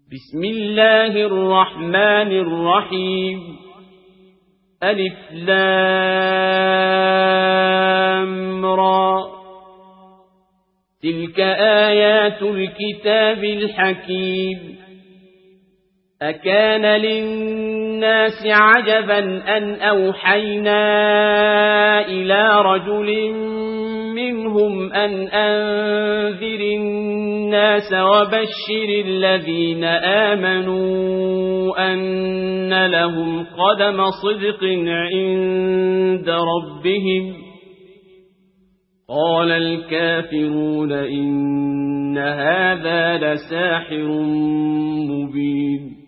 بسم الله الرحمن الرحيم ألف لام را تلك آيات الكتاب الحكيم أكان للناس عجبا أن أوحينا إلى رجل منهم أن أنذر الناس وبشر الذين آمنوا أن لهم قدم صدق عند ربهم قال الكافرون إن هذا لساحر مبين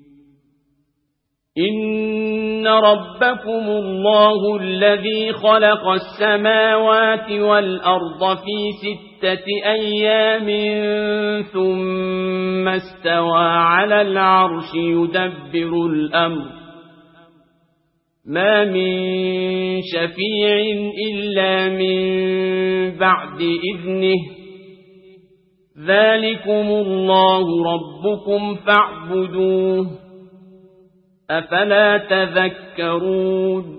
إن ربكم الله الذي خلق السماوات والأرض في 6 أيام ثم استوى على العرش يدبر الأمر ما من شفيع إلا من بعد إذنه ذلكم الله ربكم فاعبدوه أفلا تذكرون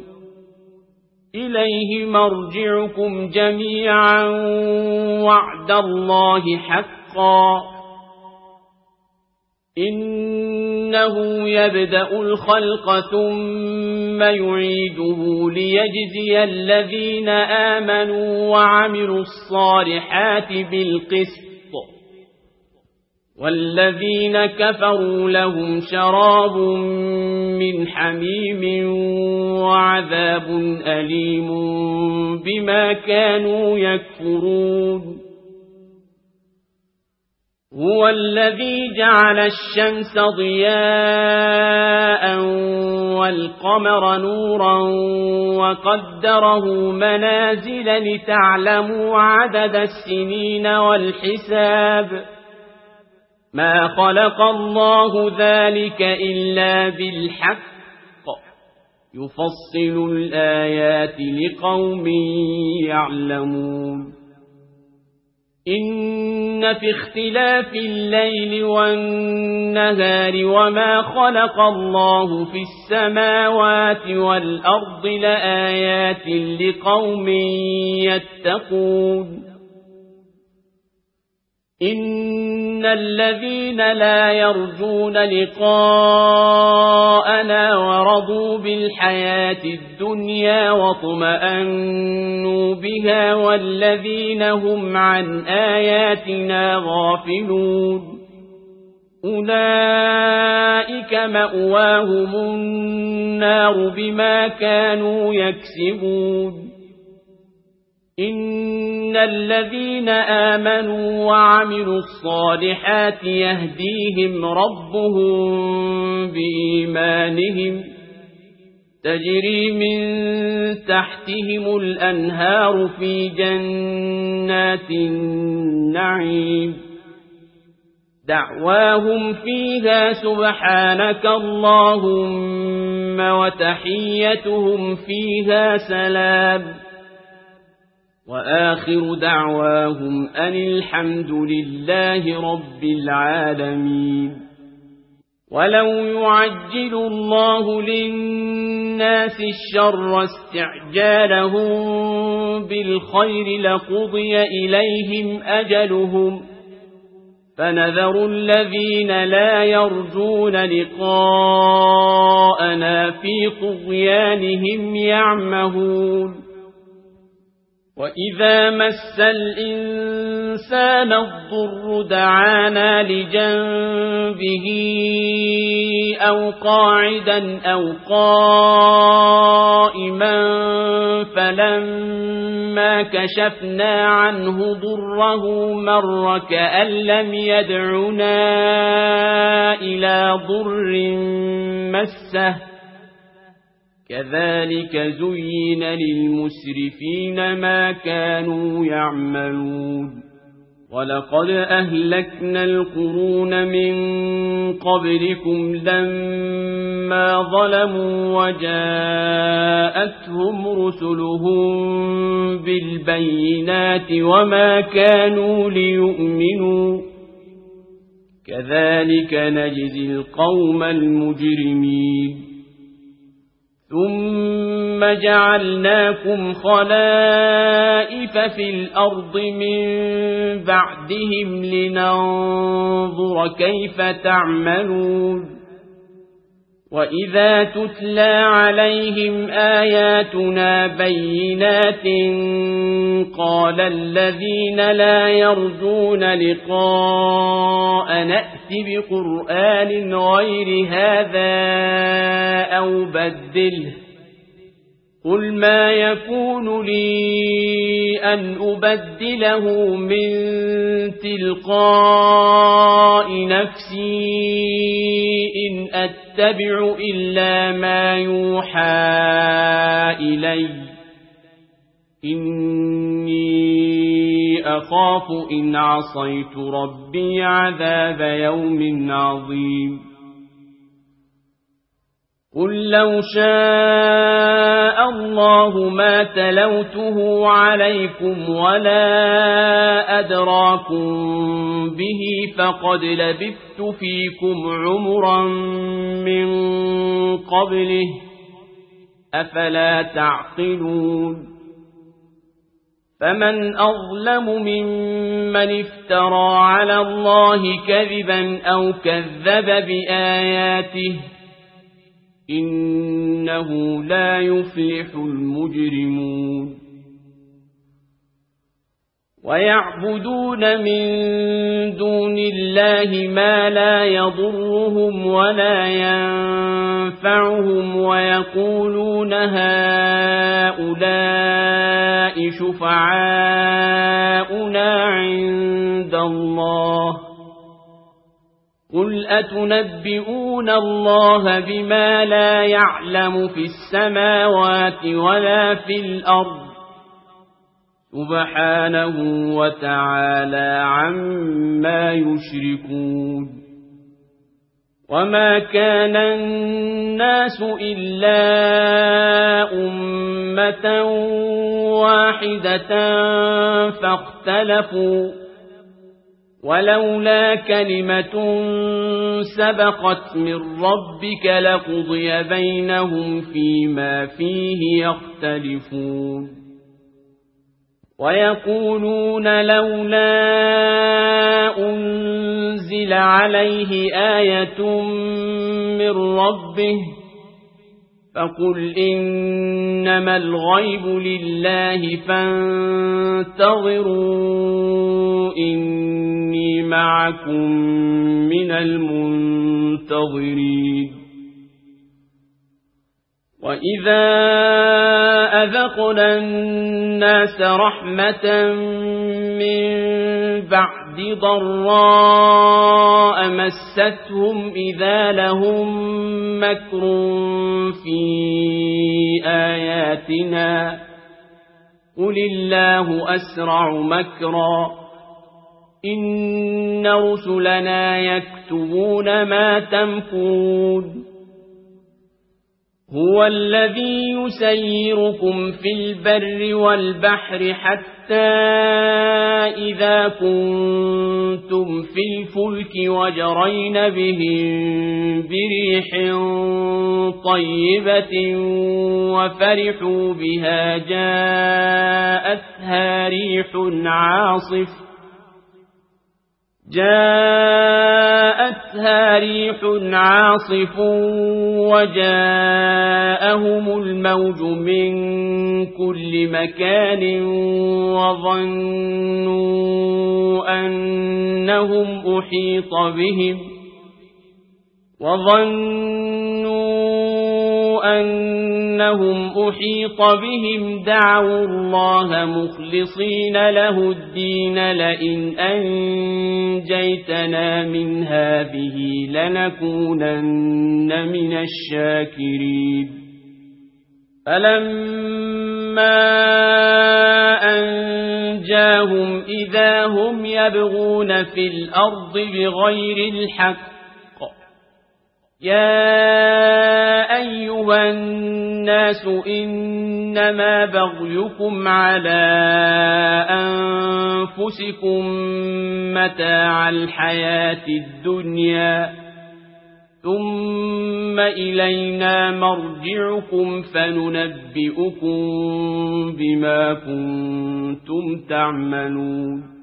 إليه مرجعكم جميعا وعد الله حقا إنه يبدأ الخلق ثم يعيده ليجزي الذين آمنوا وعملوا الصالحات بالقسط والذين كفروا لهم شراب من حميم وعذاب أليم بما كانوا يكفرون هو الذي جعل الشمس ضياء والقمر نورا وقدره منازل لتعلموا عدد السنين والحساب ما خلق الله ذلك إلا بالحق يفصل الآيات لقوم يعلمون إن في اختلاف الليل والنهار وما خلق الله في السماوات والأرض لآيات لقوم يتقون إن الذين لا يرجون لقاءنا ورضوا بالحياة الدنيا واطمأنوا بها والذين هم عن آياتنا غافلون أولئك مأواهم النار بما كانوا يكسبون إن الذين آمنوا وعملوا الصالحات يهديهم ربهم بإيمانهم تجري من تحتهم الأنهار في جنات النعيم دعواهم فيها سبحانك اللهم وتحيتهم فيها سلام وآخر دعواهم أن الحمد لله رب العالمين ولو يعجل الله للناس الشر استعجالهم بالخير لقضي إليهم أجلهم فنذر الذين لا يرجون لقاءنا في طغيانهم يعمهون وإذا مس الإنسان الضر دعانا لجنبه أو قاعدا أو قائما فلما كشفنا عنه ضره مر كأن لم يدعنا إلى ضر مسه كذلك زين للمسرفين ما كانوا يعملون ولقد أهلكنا القرون من قبلكم لما ظلموا وجاءتهم رسلهم بالبينات وما كانوا ليؤمنوا كذلك نجزي القوم المجرمين ثم جعلناكم خلائف في الأرض من بعدهم لننظر كيف تعملون وإذا تتلى عليهم آياتنا بينات قال الذين لا يرجون لقاء نأت بقرآن غير هذا أو بدله قل ما يكون لي أن أبدله من تلقاء نفسي إن أتبع إلا ما يوحى إلي إني أخاف إن عصيت ربي عذاب يوم عظيم قل لو شاء الله ما تلوته عليكم ولا أدراكم به فقد لبثت فيكم عمرا من قبله أفلا تعقلون فمن أظلم ممن افترى على الله كذبا أو كذب بآياته إنه لا يفلح المجرمون ويعبدون من دون الله ما لا يضرهم ولا ينفعهم ويقولون هؤلاء شفعاؤنا عند الله قل أتنبئون الله بما لا يعلم في السماوات ولا في الأرض سبحانه وتعالى عما يشركون وما كان الناس إلا أمة واحدة فاختلفوا ولولا كلمة سبقت من ربك لقضي بينهم فيما فيه يختلفون ويقولون لولا أنزل عليه آية من ربه فقل إنما الغيب لله فانتظروا إني معكم من المنتظرين وإذا أذقنا الناس رحمة من بعد ضراء مستهم إذا لهم مكر في آياتنا قل الله أسرع مكرا إن رسلنا يكتبون ما تمكرون هو الذي يسيركم في البر والبحر حتى إذا كنتم في الفلك وجرين بهم بريح طيبة وفرحوا بها جاءتها ريح عاصف وجاءهم الموج من كل مكان وظنوا أنهم أحيط بهم دعوا الله مخلصين له الدين لئن أنجيتنا من هذه لنكونن من الشاكرين فلما أنجاهم إذا هم يبغون في الأرض بغير الحق يا أيها الناس إنما بغيكم على أنفسكم متاع الحياة الدنيا ثم إلينا مرجعكم فننبئكم بما كنتم تعملون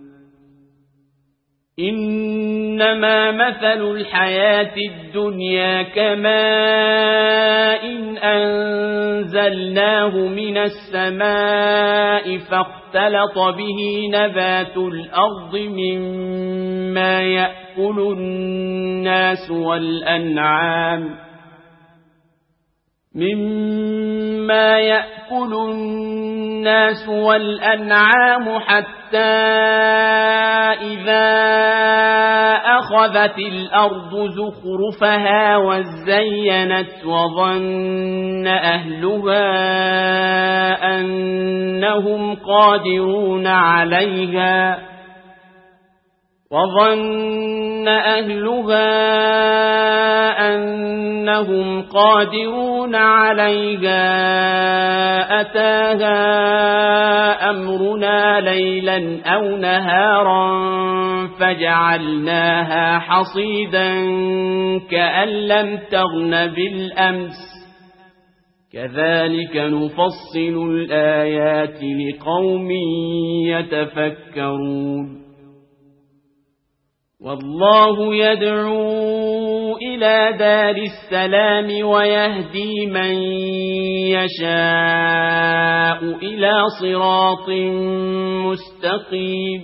إنما مثل الحياة الدنيا كماء أنزلناه من السماء فاختلط به نبات الأرض مما يأكل الناس والأنعام حتى إذا أخذت الأرض زخرفها وزينت وظن أهلها أنهم قادرون عليها أتاها أمرنا ليلا أو نهارا فجعلناها حصيدا كأن لم تغن بالأمس كذلك نفصل الآيات لقوم يتفكرون والله يدعو إلى دار السلام ويهدي من يشاء إلى صراط مستقيم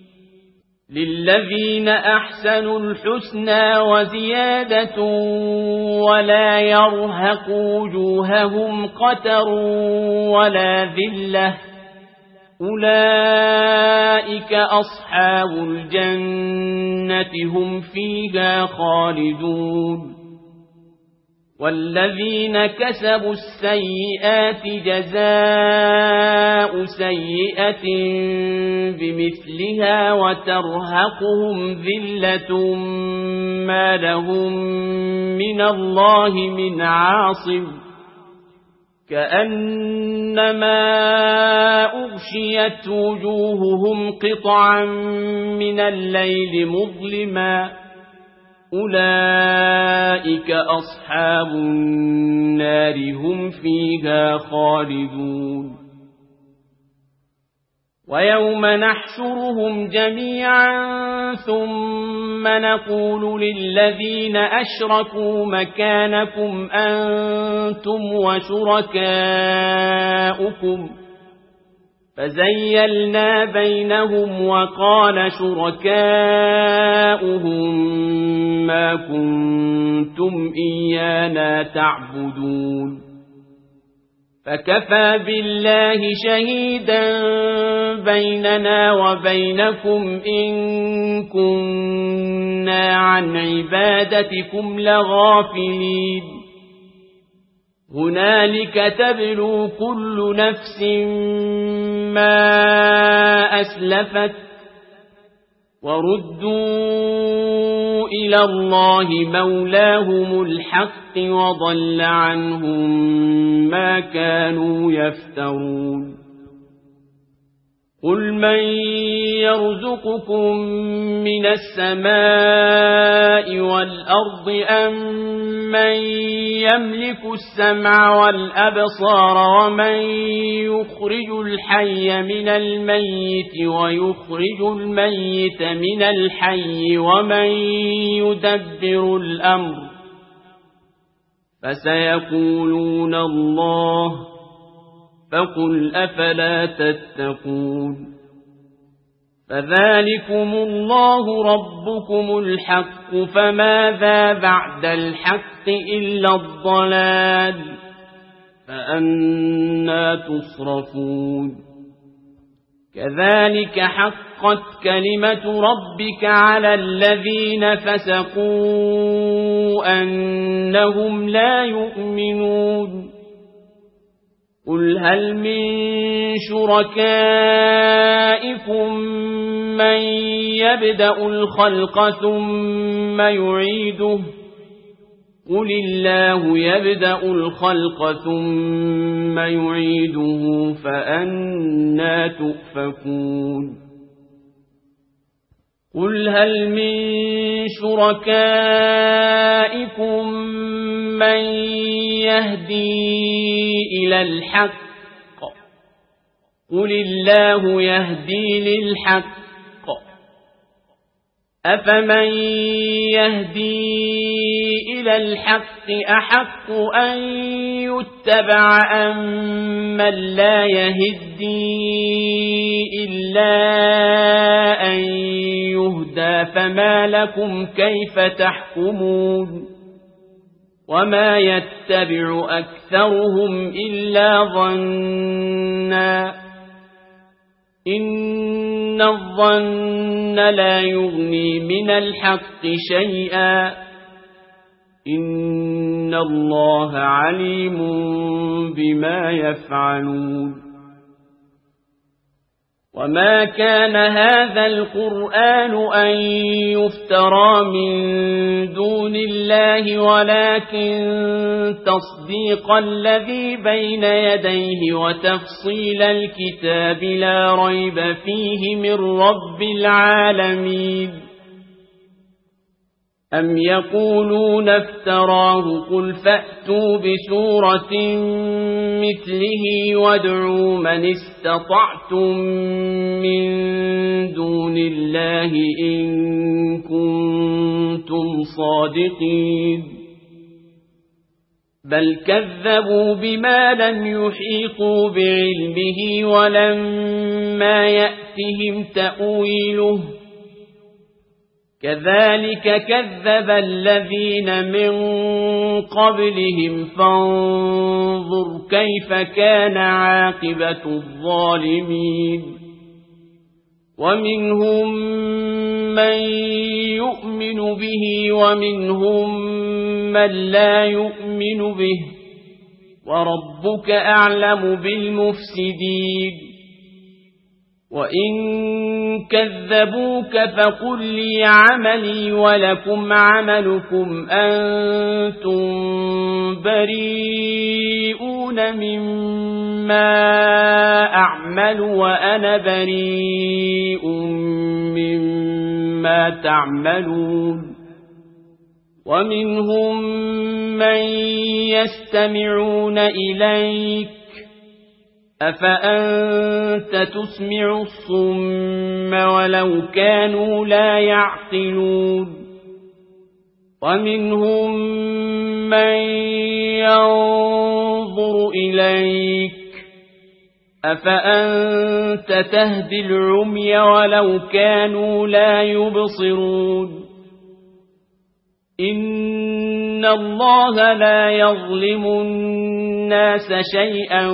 للذين أحسنوا الحسنى وزيادة ولا يرهق وجوههم قتر ولا ذلة أولئك أصحاب الجنة هم فيها خالدون والذين كسبوا السيئات جزاء سيئة بمثلها وترهقهم ذلة ما لهم من الله من عاصم كأنما أغشيت وجوههم قطعا من الليل مظلما أولئك أصحاب النار هم فيها خالدون ويوم نحشرهم جميعا ثم نقول للذين أشركوا مكانكم أنتم وشركاؤكم فزيلنا بينهم وقال شركاؤهم ما كنتم إيانا تعبدون فكفى بالله شهيدا بيننا وبينكم إن كنا عن عبادتكم لغافلين هنالك تبلو كل نفس ما أسلفت وردوا إلى الله مولاهم الحق وضل عنهم ما كانوا يفترون قل من يرزقكم من السماء والأرض أم من يملك السمع والأبصار ومن يخرج الحي من الميت ويخرج الميت من الحي ومن يدبر الأمر فسيقولون الله فقل أفلا تتقون فذلكم الله ربكم الحق فماذا بعد الحق إلا الضلال فأنى تصرفون كذلك حقت كلمة ربك على الذين فسقوا أنهم لا يؤمنون قل هل من شركائكم من يبدأ الخلق ثم يعيده قل الله يبدأ الخلق ثم يعيده فأنى تؤفكون قل هل من شركائكم من يهدي إلى الحق قل الله يهدي للحق أفمن يهدي إلى الحق أحق أن يتبع أم من لا يهدي إلا أن يهدى فما لكم كيف تحكمون وما يتبع أكثرهم إلا ظنا إن الظن لا يغني من الحق شيئا إن الله عليم بما يفعلون وما كان هذا القرآن أن يفترى من دون الله ولكن تصديق الذي بين يديه وتفصيل الكتاب لا ريب فيه من رب العالمين أم يقولون افتراه قل فأتوا بسورة مثله وادعوا من استطعتم من دون الله إن كنتم صادقين بل كذبوا بما لم يحيطوا بعلمه ولما يأتهم تأويله كذلك كذب الذين من قبلهم فانظر كيف كان عاقبة الظالمين ومنهم من يؤمن به ومنهم من لا يؤمن به وربك أعلم بالمفسدين وإن كذبوك فقل لي عملي ولكم عملكم أنتم بريئون مما أعمل وأنا بريء مما تعملون ومنهم من يستمعون إليك أفأنت تسمع الصم ولو كانوا لا يعقلون ومنهم من ينظر إليك أفأنت تهدي العمي ولو كانوا لا يبصرون إن الله لا يظلم الناس شيئا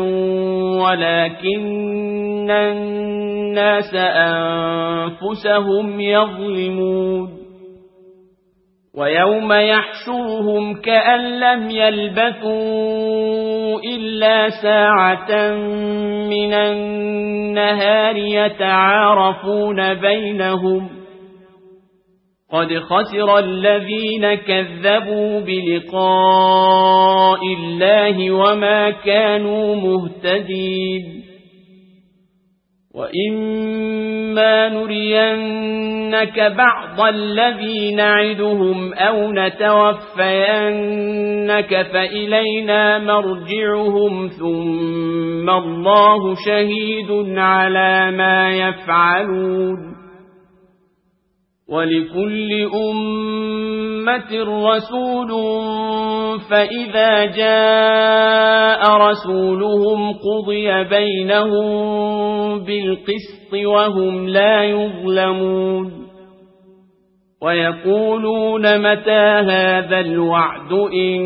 ولكن الناس أنفسهم يظلمون ويوم يحشرهم كأن لم يلبثوا إلا ساعة من النهار يتعارفون بينهم قد خسر الذين كذبوا بلقاء الله وما كانوا مهتدين وإما نرينك بعض الذي نعدهم أو نتوفينك فإلينا مرجعهم ثم الله شهيد على ما يفعلون ولكل أمة رسول فإذا جاء رسولهم قضي بينهم بالقسط وهم لا يظلمون ويقولون متى هذا الوعد إن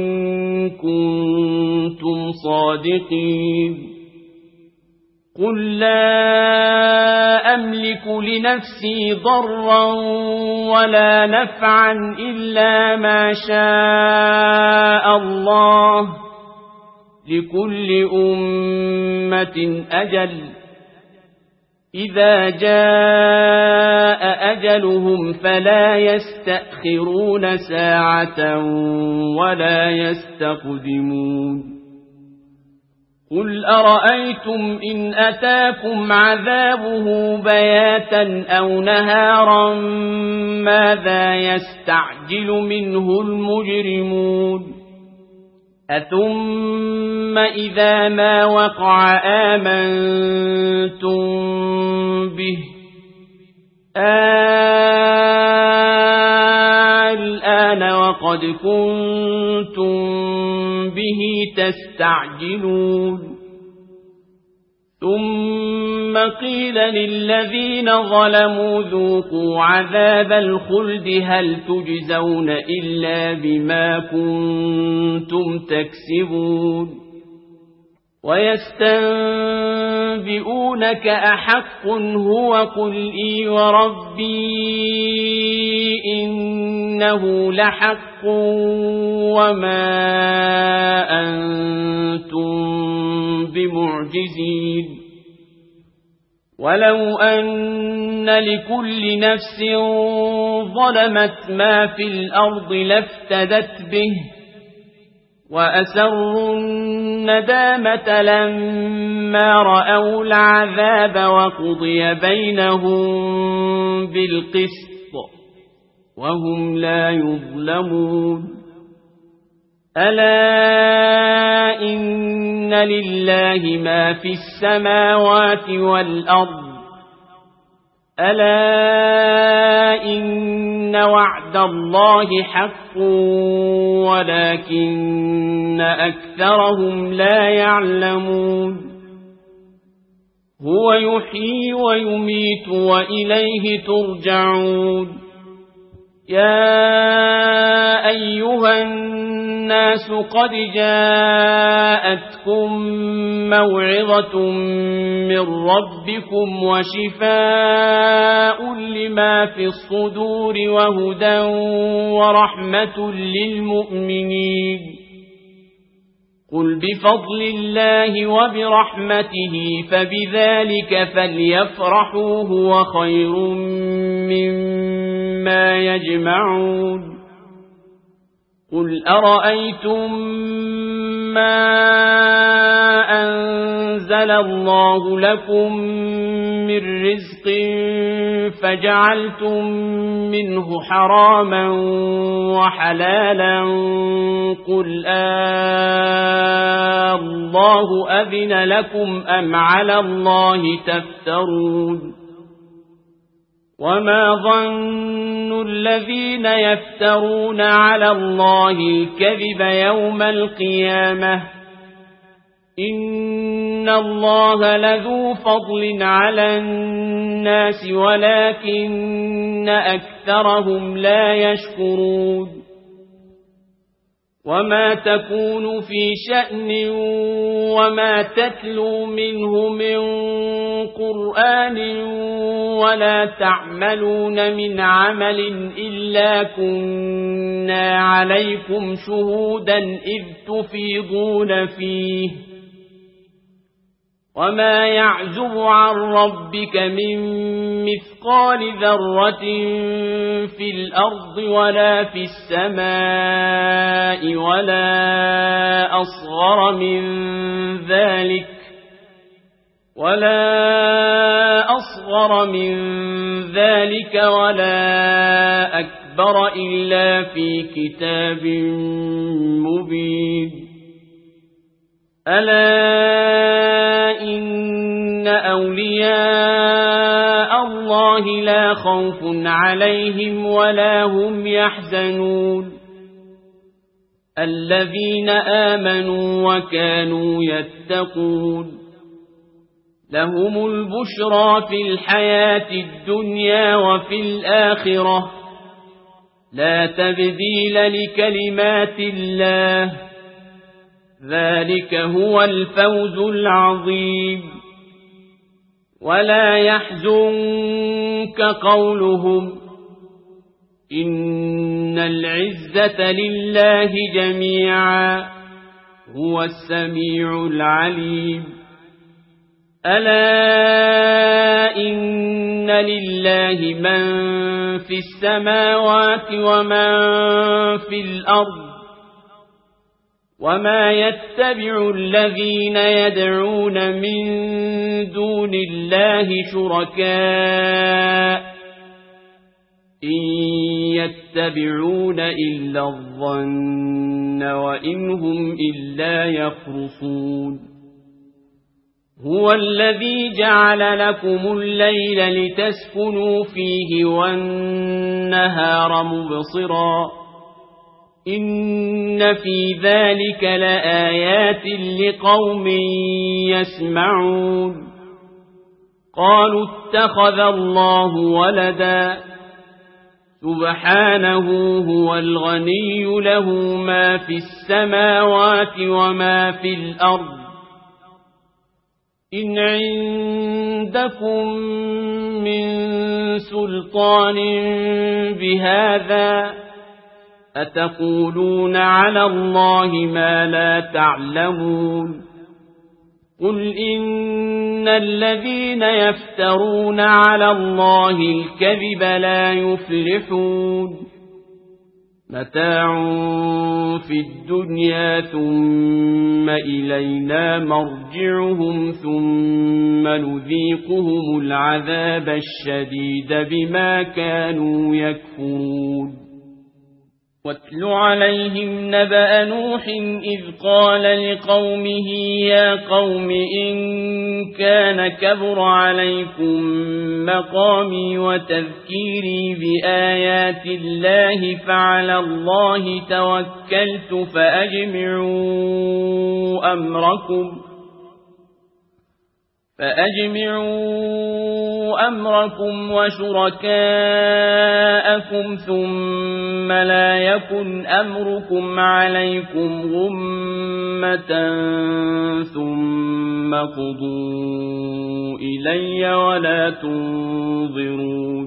كنتم صادقين قل لا أملك لنفسي ضرا ولا نفعا إلا ما شاء الله لكل أمة أجل إذا جاء أجلهم فلا يستأخرون ساعة ولا يستقدمون قل أرأيتم إن أتاكم عذابه بياتا أو نهارا ماذا يستعجل منه المجرمون أثم إذا ما وقع آمنتم به الآن وقد كنتم به تستعجلون ثم قيل للذين ظلموا ذوقوا عذاب الخلد هل تجزون إلا بما كنتم تكسبون ويستنبئونك أحق هو قل إي وربي إنه لحق وما أنتم بمعجزين ولو أن لكل نفس ظلمت ما في الأرض لافتدت به وأسروا الندامة لما رأوا العذاب وقضي بينهم بالقسط وهم لا يظلمون ألا إن لله ما في السماوات والأرض ألا إن وعد الله حق ولكن أكثرهم لا يعلمون هو يحيي ويميت وإليه ترجعون يا أيها الناس قد جاءتكم موعظة من ربكم وشفاء لما في الصدور وهدى ورحمة للمؤمنين قل بفضل الله وبرحمته فبذلك فليفرحوا هو خير مما يجمعون قل أرأيتم ما أنزل الله لكم من رزق فجعلتم منه حراما وحلالا قل الله أذن لكم أم على الله تفترون وما ظن الذين يفترون على الله الكذب يوم القيامة إن الله لذو فضل على الناس ولكن أكثرهم لا يشكرون وما تكون في شأن وما تتلو منه من قرآن ولا تعملون من عمل إلا كنا عليكم شهودا إذ تفيضون فيه وما يعزب عن ربك من مثقال ذرة في الأرض ولا في السماء ولا أصغر من ذلك ولا أكبر إلا في كتاب مبين ألا إن أولياء الله لا خوف عليهم ولا هم يحزنون الذين آمنوا وكانوا يتقون لهم البشرى في الحياة الدنيا وفي الآخرة لا تبديل لكلمات الله ذلك هو الفوز العظيم ولا يحزنك قولهم إن العزة لله جميعا هو السميع العليم ألا إن لله من في السماوات ومن في الأرض وما يتبع الذين يدعون من دون الله شركاء إن يتبعون إلا الظن وإن هم إلا يخرصون هو الذي جعل لكم الليل لتسكنوا فيه والنهار مبصرا إن في ذلك لآيات لقوم يسمعون قالوا اتخذ الله ولدا سبحانه هو الغني له ما في السماوات وما في الأرض إن عندكم من سلطان بهذا أتقولون على الله ما لا تعلمون قل إن الذين يفترون على الله الكذب لا يفلحون متاع في الدنيا ثم إلينا مرجعهم ثم نذيقهم العذاب الشديد بما كانوا يكفرون واتل عليهم نبأ نوح إذ قال لقومه يا قوم إن كان كبر عليكم مقامي وتذكيري بآيات الله فعلى الله توكلت فأجمعوا أمركم وشركاءكم ثم لا يكن أمركم عليكم غمة ثم قضوا إلي ولا تنظرون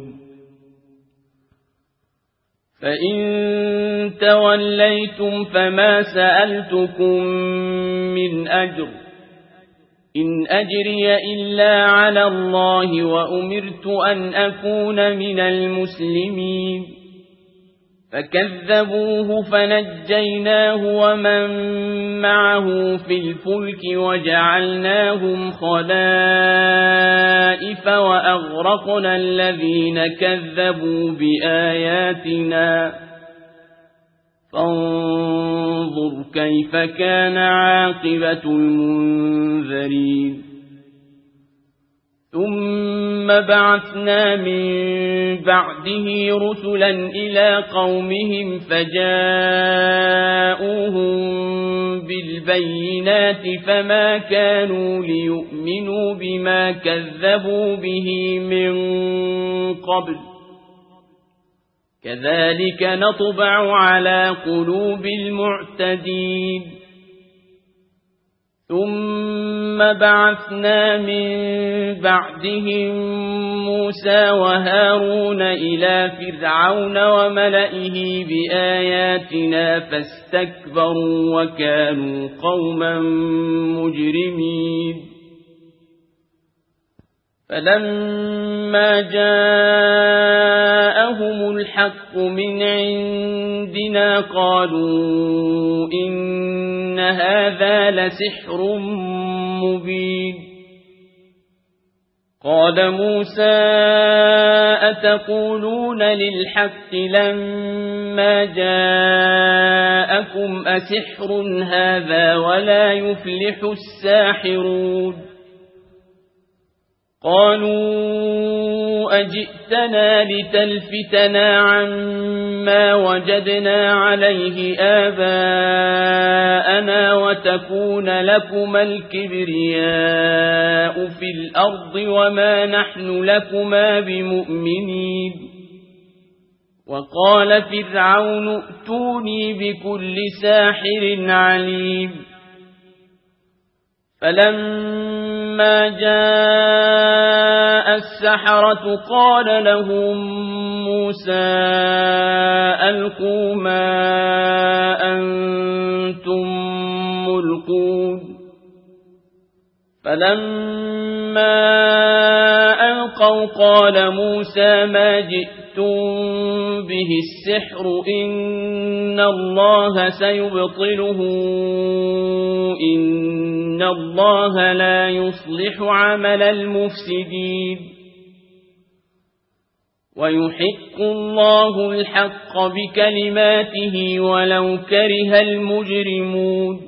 فإن توليتم فما سألتكم من أجر إن أجري إلا على الله وأمرت أن أكون من المسلمين فكذبوه فنجيناه ومن معه في الفلك وجعلناهم خلائف وأغرقنا الذين كذبوا بآياتنا فانظر كيف كان عاقبة المنذرين ثم بعثنا من بعده رسلا إلى قومهم فجاءوهم بالبينات فما كانوا ليؤمنوا بما كذبوا به من قبل كذلك نطبع على قلوب المعتدين ثم بعثنا من بعدهم موسى وهارون إلى فرعون وملئه بآياتنا فاستكبروا وكانوا قوما مجرمين فلما جاءهم الحق من عندنا قالوا إن هذا لسحر مبين قال موسى أتقولون للحق لما جاءكم أسحر هذا ولا يفلح الساحرون قالوا أجئتنا لتلفتنا عما وجدنا عليه آباءنا وتكون لكما الكبرياء في الأرض وما نحن لكما بمؤمنين وقال فرعون ائتوني بكل ساحر عليم فلما جاء السحرة قال لهم موسى ألقوا ما أنتم ملقون فلما فلما ألقوا قال موسى ما جئتم به السحر إن الله سيبطله إن الله لا يصلح عمل المفسدين ويحق الله الحق بكلماته ولو كره المجرمون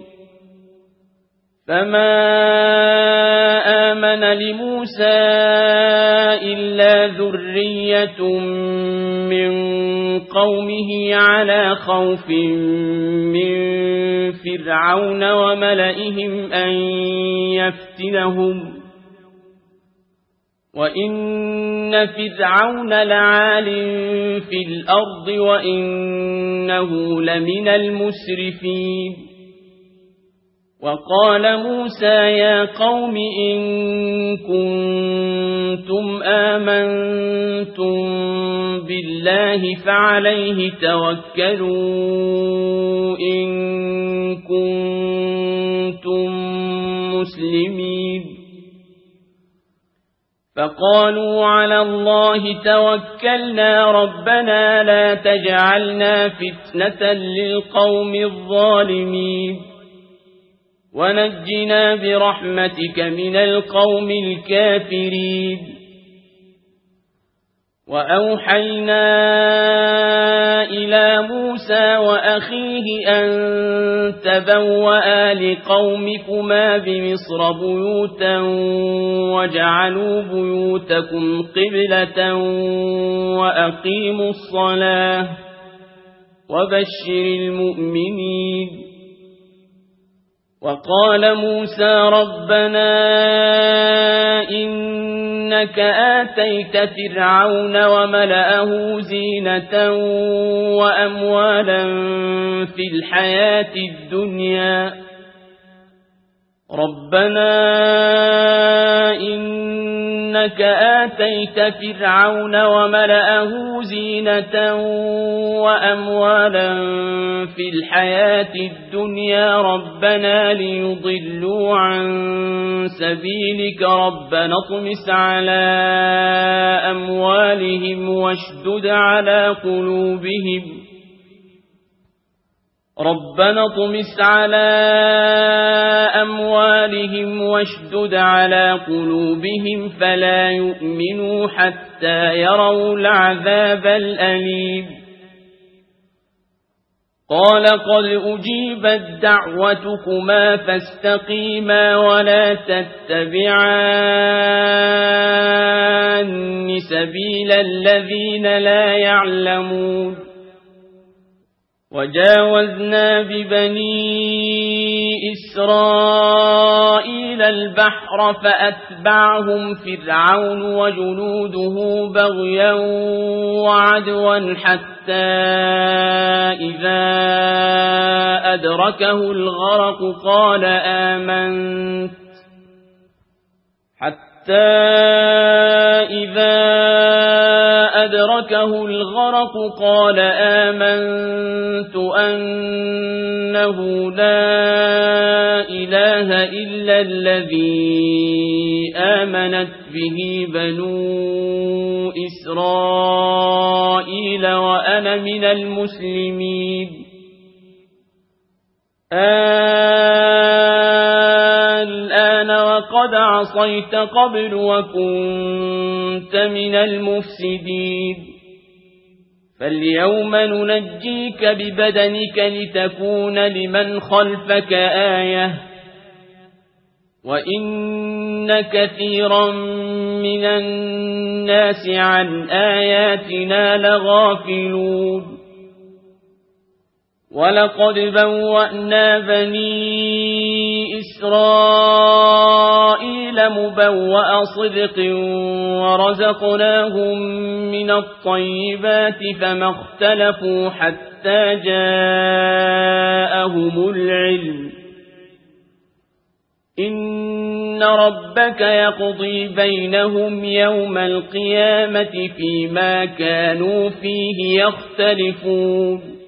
فما آمن لموسى إلا ذرية من قومه على خوف من فرعون وملئهم أن يفتنهم وإن فرعون لعال في الأرض وإنه لمن المسرفين وقال موسى يا قوم إن كنتم آمنتم بالله فعليه توكلوا إن كنتم مسلمين فقالوا على الله توكلنا ربنا لا تجعلنا فتنة للقوم الظالمين ونجنا برحمتك من القوم الكافرين وأوحينا إلى موسى وأخيه أن تبوأ لقومكما بمصر بيوتا وجعلوا بيوتكم قبلة وأقيموا الصلاة وبشر المؤمنين وقال موسى ربنا إنك آتيت فرعون وملأه زينة وأموالا في الحياة الدنيا ربنا إنك آتيت فرعون وملأه زينة وأموالا في الحياة الدنيا ربنا ليضلوا عن سبيلك ربنا اطمس على أموالهم واشدد على قلوبهم ربنا اطمس على أموالهم واشدد على قلوبهم فلا يؤمنوا حتى يروا العذاب الأليم قال قد أجيبت دعوتكما فاستقيما ولا تتبعان سبيل الذين لا يعلمون وجاوزنا ببني إسرائيل البحر فأتبعهم فرعون وجنوده بغيا وعدوا حتى إذا أدركه الغرق قال آمنت أنه لا إله إلا الذي آمنت به بنو إسرائيل وأنا من المسلمين الآن وقد عصيت قبل وكنت من المفسدين فاليوم ننجيك ببدنك لتكون لمن خلفك آية وإن كثيرا من الناس عن آياتنا لغافلون ولقد بوأنا بني إسرائيل مبوأ صدق ورزقناهم من الطيبات فما اختلفوا حتى جاءهم العلم إن ربك يقضي بينهم يوم القيامة فيما كانوا فيه يختلفون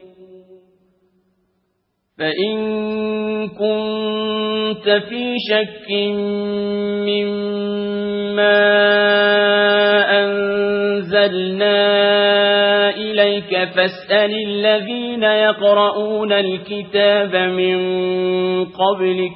فإن كنت في شك ما أنزلنا إليك فاسأل الذين يقرؤون الكتاب من قبلك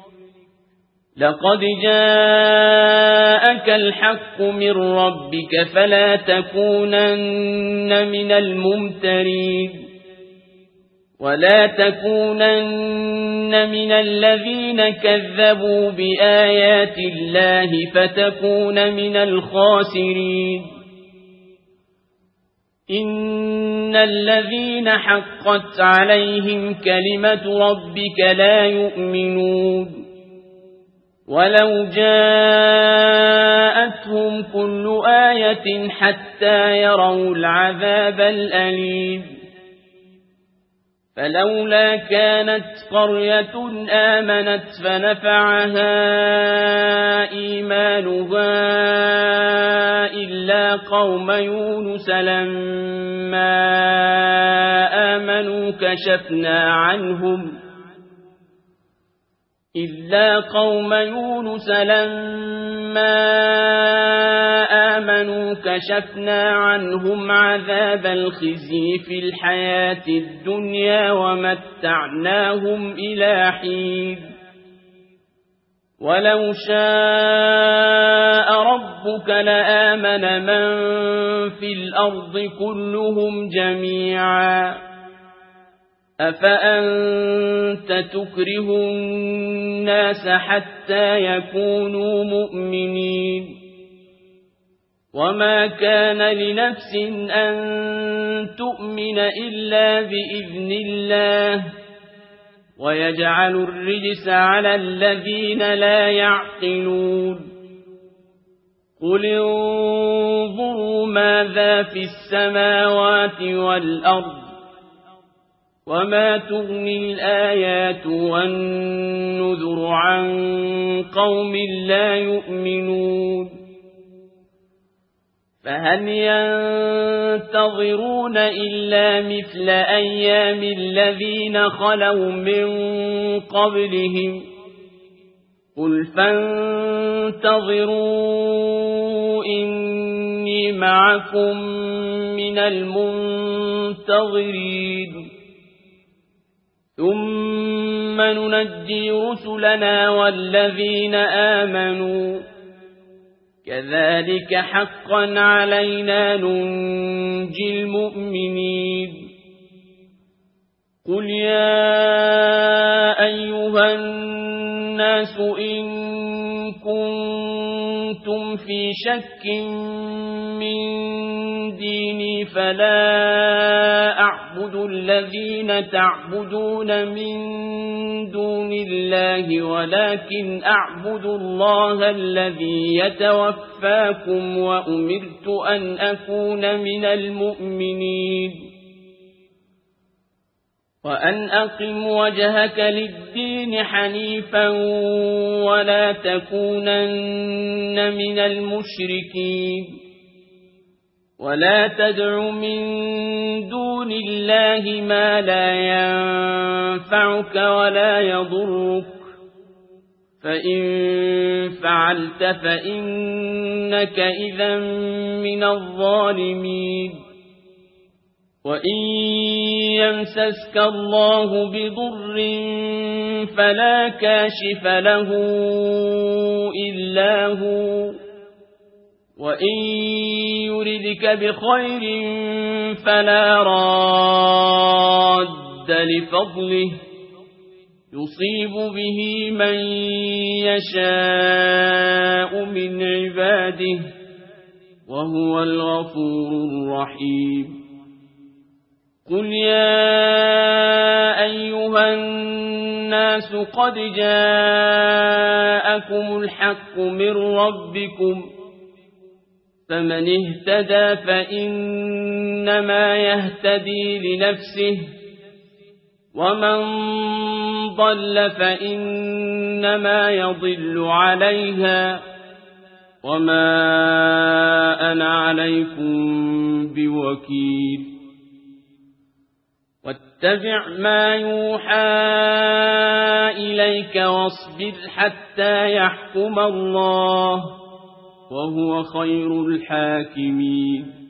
لقد جاءك الحق من ربك فلا تكونن من الممترين ولا تكونن من الذين كذبوا بآيات الله فتكون من الخاسرين إن الذين حقت عليهم كلمة ربك لا يؤمنون ولو جاءتهم كل آية حتى يروا العذاب الأليم فلولا كانت قرية آمنت فنفعها إيمانها إلا قوم يونس لما آمنوا كشفنا عنهم عذاب الخزي في الحياة الدنيا ومتعناهم إلى حين ولو شاء ربك لآمن من في الأرض كلهم جميعا أفأنت تكره الناس حتى يكونوا مؤمنين وما كان لنفس أن تؤمن إلا بإذن الله ويجعل الرجس على الذين لا يعقلون قل انظروا ماذا في السماوات والأرض وما تغني الآيات والنذر عن قوم لا يؤمنون فهل ينتظرون إلا مثل أيام الذين خلوا من قبلهم قل فانتظروا إني معكم من المنتظرين ثم ننجي رسلنا والذين آمنوا كذلك حقا علينا ننجي المؤمنين قل يا أيها الناس إن كنتم في شك من ديني فلا أعبد الذين تعبدون من دون الله ولكن أعبد الله الذي يتوفاكم وأمرت أن أكون من المؤمنين وأن أقم وجهك للدين حنيفا ولا تكونن من المشركين ولا تدع من دون الله ما لا ينفعك ولا يضرك فإن فعلت فإنك إذا من الظالمين وإن يمسسك الله بضر فلا كاشف له إلا هو وإن يردك بخير فلا راد لفضله يصيب به من يشاء من عباده وهو الغفور الرحيم قل يا أيها الناس قد جاءكم الحق من ربكم فمن اهتدى فإنما يهتدي لنفسه ومن ضل فإنما يضل عليها وما أنا عليكم بوكيل واتبع ما يوحى إليك واصبر حتى يحكم الله وهو خير الحاكمين.